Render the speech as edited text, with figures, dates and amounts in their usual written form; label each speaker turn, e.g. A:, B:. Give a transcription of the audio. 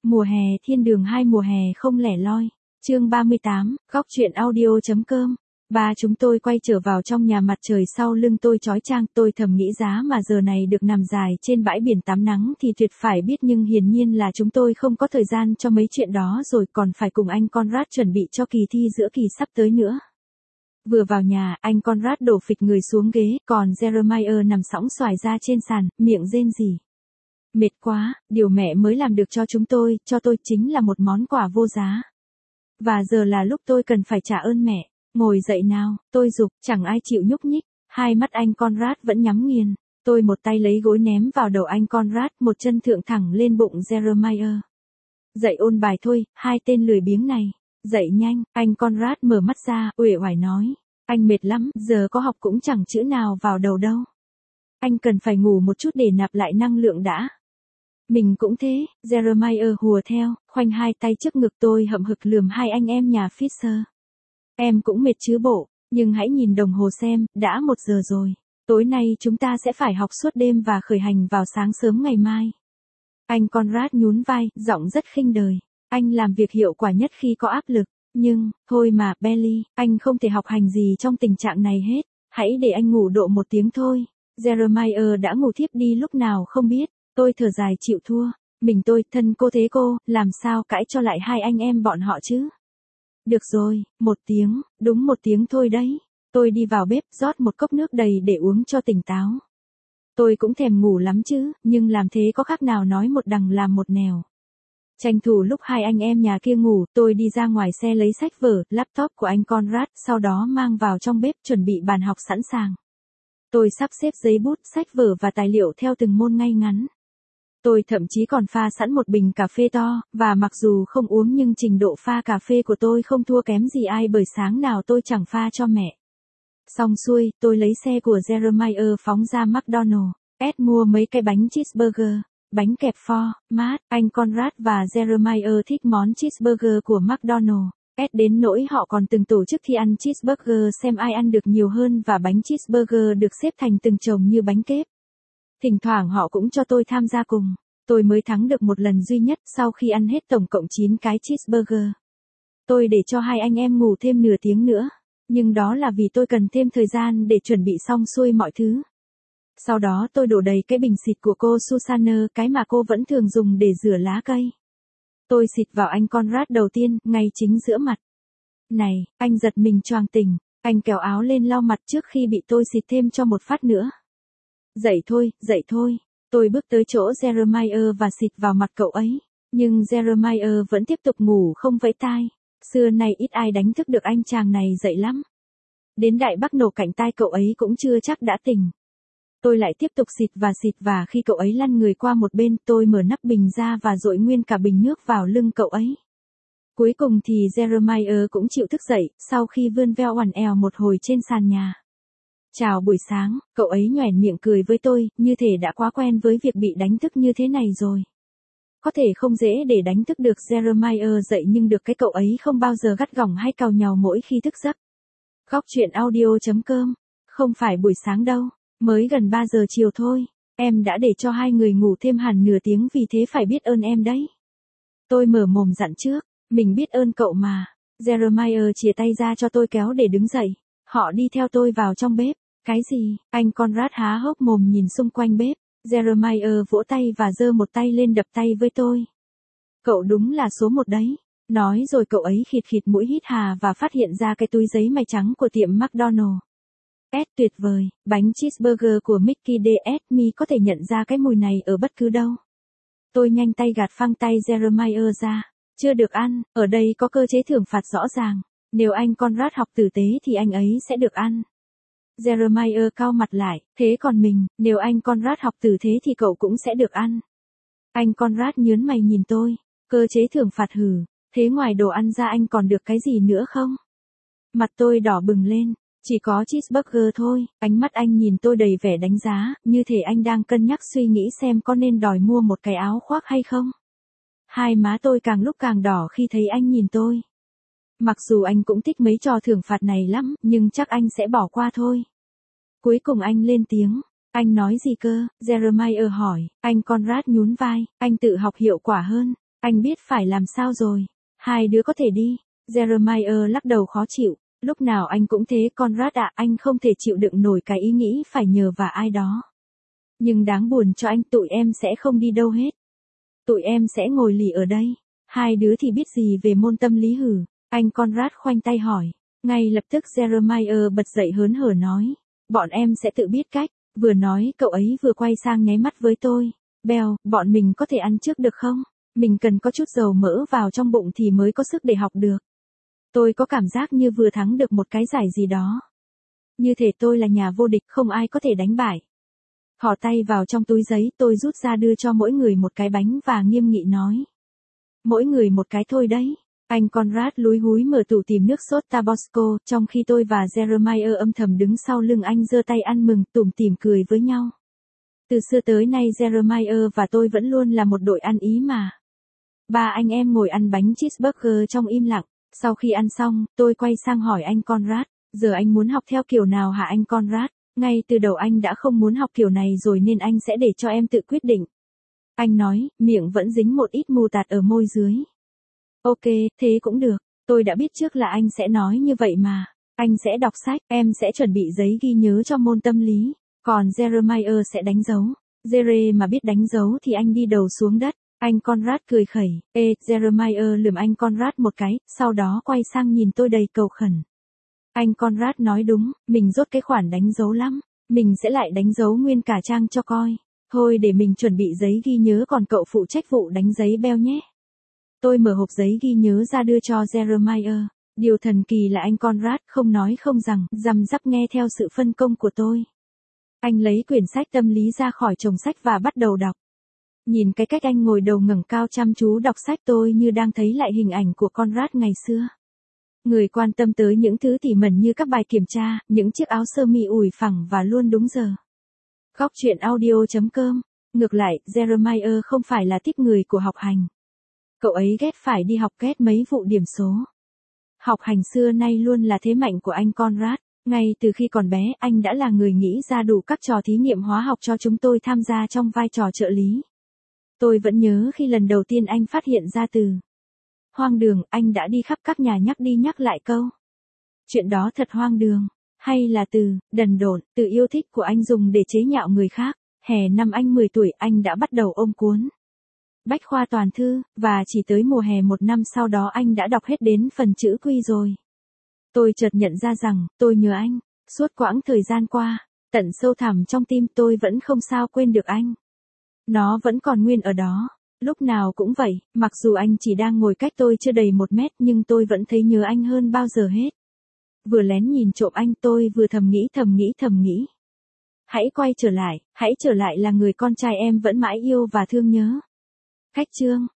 A: Mùa hè thiên đường 2 mùa hè không lẻ loi. Chương 38, góc truyện audio.com. Ba chúng tôi quay trở vào trong nhà, mặt trời sau lưng tôi chói chang, tôi thầm nghĩ giá mà giờ này được nằm dài trên bãi biển tắm nắng thì tuyệt phải biết, nhưng hiển nhiên là chúng tôi không có thời gian cho mấy chuyện đó rồi, còn phải cùng anh Conrad chuẩn bị cho kỳ thi giữa kỳ sắp tới nữa. Vừa vào nhà, anh Conrad đổ phịch người xuống ghế, còn Jeremiah nằm sõng xoài ra trên sàn, miệng rên rỉ. Mệt quá, điều mẹ mới làm được cho tôi chính là một món quà vô giá. Và giờ là lúc tôi cần phải trả ơn mẹ. Ngồi dậy nào, tôi giục, chẳng ai chịu nhúc nhích. Hai mắt anh Conrad vẫn nhắm nghiền. Tôi một tay lấy gối ném vào đầu anh Conrad, một chân thượng thẳng lên bụng Jeremiah. Dậy ôn bài thôi, hai tên lười biếng này. Dậy nhanh, anh Conrad mở mắt ra, uể oải nói. Anh mệt lắm, giờ có học cũng chẳng chữ nào vào đầu đâu. Anh cần phải ngủ một chút để nạp lại năng lượng đã. Mình cũng thế, Jeremiah hùa theo, khoanh hai tay trước ngực. Tôi hậm hực lườm hai anh em nhà Fisher. Em cũng mệt chứ bộ, nhưng hãy nhìn đồng hồ xem, đã 1 giờ rồi. Tối nay chúng ta sẽ phải học suốt đêm và khởi hành vào sáng sớm ngày mai. Anh Conrad nhún vai, giọng rất khinh đời. Anh làm việc hiệu quả nhất khi có áp lực. Nhưng, thôi mà, Belly, anh không thể học hành gì trong tình trạng này hết. Hãy để anh ngủ độ 1 tiếng thôi. Jeremiah đã ngủ thiếp đi lúc nào không biết. Tôi thở dài chịu thua. Mình tôi, thân cô thế cô, làm sao cãi cho lại hai anh em bọn họ chứ? Được rồi, 1 tiếng, đúng 1 tiếng thôi đấy. Tôi đi vào bếp rót một cốc nước đầy để uống cho tỉnh táo. Tôi cũng thèm ngủ lắm chứ, nhưng làm thế có khác nào nói một đằng làm một nẻo. Tranh thủ lúc hai anh em nhà kia ngủ, tôi đi ra ngoài xe lấy sách vở, laptop của anh Conrad, sau đó mang vào trong bếp chuẩn bị bàn học sẵn sàng. Tôi sắp xếp giấy bút, sách vở và tài liệu theo từng môn ngay ngắn. Tôi thậm chí còn pha sẵn một bình cà phê to, và mặc dù không uống nhưng trình độ pha cà phê của tôi không thua kém gì ai, bởi sáng nào tôi chẳng pha cho mẹ. Xong xuôi, tôi lấy xe của Jeremiah phóng ra McDonald's, mua mấy cái bánh cheeseburger, bánh kẹp pho, mát. Anh Conrad và Jeremiah thích món cheeseburger của McDonald's, đến nỗi họ còn từng tổ chức thi ăn cheeseburger xem ai ăn được nhiều hơn, và bánh cheeseburger được xếp thành từng chồng như bánh kép. Thỉnh thoảng họ cũng cho tôi tham gia cùng. Tôi mới thắng được một lần duy nhất sau khi ăn hết tổng cộng 9 cái cheeseburger. Tôi để cho hai anh em ngủ thêm nửa tiếng nữa. Nhưng đó là vì tôi cần thêm thời gian để chuẩn bị xong xuôi mọi thứ. Sau đó tôi đổ đầy cái bình xịt của cô Susanna, cái mà cô vẫn thường dùng để rửa lá cây. Tôi xịt vào anh Conrad đầu tiên, ngay chính giữa mặt. Này, anh giật mình choàng tỉnh. Anh kéo áo lên lau mặt trước khi bị tôi xịt thêm cho một phát nữa. Dậy thôi, dậy thôi. Tôi bước tới chỗ Jeremiah và xịt vào mặt cậu ấy. Nhưng Jeremiah vẫn tiếp tục ngủ không vẫy tai. Xưa nay ít ai đánh thức được anh chàng này dậy lắm. Đến đại bác nổ cạnh tai cậu ấy cũng chưa chắc đã tỉnh. Tôi lại tiếp tục xịt và khi cậu ấy lăn người qua một bên, tôi mở nắp bình ra và dội nguyên cả bình nước vào lưng cậu ấy. Cuối cùng thì Jeremiah cũng chịu thức dậy, sau khi vươn veo oằn eo một hồi trên sàn nhà. Chào buổi sáng, cậu ấy nhoẻn miệng cười với tôi, như thể đã quá quen với việc bị đánh thức như thế này rồi. Có thể không dễ để đánh thức được Jeremiah dậy, nhưng được cái cậu ấy không bao giờ gắt gỏng hay càu nhàu mỗi khi thức giấc. Góc truyện audio.com. Không phải buổi sáng đâu, mới gần 3 giờ chiều thôi. Em đã để cho hai người ngủ thêm hẳn nửa tiếng, vì thế phải biết ơn em đấy. Tôi mở mồm dặn trước, mình biết ơn cậu mà. Jeremiah chìa tay ra cho tôi kéo để đứng dậy. Họ đi theo tôi vào trong bếp. Cái gì? Anh Conrad há hốc mồm nhìn xung quanh bếp. Jeremiah vỗ tay và giơ một tay lên đập tay với tôi. Cậu đúng là số 1 đấy. Nói rồi cậu ấy khịt khịt mũi hít hà và phát hiện ra cái túi giấy mài trắng của tiệm McDonald's. Tuyệt vời, bánh cheeseburger của Mickey D.S. Mi có thể nhận ra cái mùi này ở bất cứ đâu. Tôi nhanh tay gạt phăng tay Jeremiah ra. Chưa được ăn, ở đây có cơ chế thưởng phạt rõ ràng. Nếu anh Conrad học tử tế thì anh ấy sẽ được ăn. Jeremiah cau mặt lại, thế còn mình, nếu anh Conrad học tử thế thì cậu cũng sẽ được ăn. Anh Conrad nhớn mày nhìn tôi, cơ chế thưởng phạt hử, thế ngoài đồ ăn ra anh còn được cái gì nữa không? Mặt tôi đỏ bừng lên, chỉ có cheeseburger thôi. Ánh mắt anh nhìn tôi đầy vẻ đánh giá, như thể anh đang cân nhắc suy nghĩ xem có nên đòi mua một cái áo khoác hay không. Hai má tôi càng lúc càng đỏ khi thấy anh nhìn tôi. Mặc dù anh cũng thích mấy trò thưởng phạt này lắm, nhưng chắc anh sẽ bỏ qua thôi. Cuối cùng anh lên tiếng. Anh nói gì cơ? Jeremiah hỏi. Anh Conrad nhún vai. Anh tự học hiệu quả hơn. Anh biết phải làm sao rồi. Hai đứa có thể đi. Jeremiah lắc đầu khó chịu. Lúc nào anh cũng thế Conrad ạ, anh không thể chịu đựng nổi cái ý nghĩ phải nhờ vả ai đó. Nhưng đáng buồn cho anh, tụi em sẽ không đi đâu hết. Tụi em sẽ ngồi lì ở đây. Hai đứa thì biết gì về môn tâm lý hử? Anh Conrad khoanh tay hỏi. Ngay lập tức Jeremiah bật dậy hớn hở nói. Bọn em sẽ tự biết cách. Vừa nói cậu ấy vừa quay sang nháy mắt với tôi. Bell, bọn mình có thể ăn trước được không? Mình cần có chút dầu mỡ vào trong bụng thì mới có sức để học được. Tôi có cảm giác như vừa thắng được một cái giải gì đó. Như thể tôi là nhà vô địch không ai có thể đánh bại. Thò tay vào trong túi giấy tôi rút ra đưa cho mỗi người một cái bánh và nghiêm nghị nói. Mỗi người một cái thôi đấy. Anh Conrad lúi húi mở tủ tìm nước sốt Tabasco, trong khi tôi và Jeremiah âm thầm đứng sau lưng anh giơ tay ăn mừng tủm tỉm cười với nhau. Từ xưa tới nay Jeremiah và tôi vẫn luôn là một đội ăn ý mà. Ba anh em ngồi ăn bánh cheeseburger trong im lặng. Sau khi ăn xong, tôi quay sang hỏi anh Conrad, giờ anh muốn học theo kiểu nào hả anh Conrad? Ngay từ đầu anh đã không muốn học kiểu này rồi nên anh sẽ để cho em tự quyết định. Anh nói, miệng vẫn dính một ít mù tạt ở môi dưới. Ok, thế cũng được, tôi đã biết trước là anh sẽ nói như vậy mà. Anh sẽ đọc sách, em sẽ chuẩn bị giấy ghi nhớ cho môn tâm lý, còn Jeremiah sẽ đánh dấu. Jere mà biết đánh dấu thì anh đi đầu xuống đất. Anh Conrad cười khẩy, Jeremiah lườm anh Conrad một cái, sau đó quay sang nhìn tôi đầy cầu khẩn. Anh Conrad nói đúng, mình dốt cái khoản đánh dấu lắm, mình sẽ lại đánh dấu nguyên cả trang cho coi. Thôi để mình chuẩn bị giấy ghi nhớ còn cậu phụ trách vụ đánh giấy Bell nhé. Tôi mở hộp giấy ghi nhớ ra đưa cho Jeremiah. Điều thần kỳ là anh Conrad không nói không rằng, răm rắp nghe theo sự phân công của tôi. Anh lấy quyển sách tâm lý ra khỏi chồng sách và bắt đầu đọc. Nhìn cái cách anh ngồi đầu ngẩng cao chăm chú đọc sách tôi như đang thấy lại hình ảnh của Conrad ngày xưa. Người quan tâm tới những thứ tỉ mẩn như các bài kiểm tra, những chiếc áo sơ mi ủi phẳng và luôn đúng giờ. Góc truyện audio.com. Ngược lại, Jeremiah không phải là tiếp người của học hành. Cậu ấy ghét phải đi học, ghét mấy vụ điểm số. Học hành xưa nay luôn là thế mạnh của anh Conrad. Ngay từ khi còn bé, anh đã là người nghĩ ra đủ các trò thí nghiệm hóa học cho chúng tôi tham gia trong vai trò trợ lý. Tôi vẫn nhớ khi lần đầu tiên anh phát hiện ra từ hoang đường, anh đã đi khắp các nhà nhắc đi nhắc lại câu. Chuyện đó thật hoang đường. Hay là từ đần độn, từ yêu thích của anh dùng để chế nhạo người khác. Hè năm anh 10 tuổi anh đã bắt đầu ôm cuốn Bách khoa toàn thư, và chỉ tới mùa hè một năm sau đó anh đã đọc hết đến phần chữ Quy rồi. Tôi chợt nhận ra rằng, tôi nhớ anh. Suốt quãng thời gian qua, tận sâu thẳm trong tim tôi vẫn không sao quên được anh. Nó vẫn còn nguyên ở đó. Lúc nào cũng vậy, mặc dù anh chỉ đang ngồi cách tôi chưa đầy 1 mét nhưng tôi vẫn thấy nhớ anh hơn bao giờ hết. Vừa lén nhìn trộm anh tôi vừa thầm nghĩ. Hãy quay trở lại là người con trai em vẫn mãi yêu và thương nhớ. Khách chương.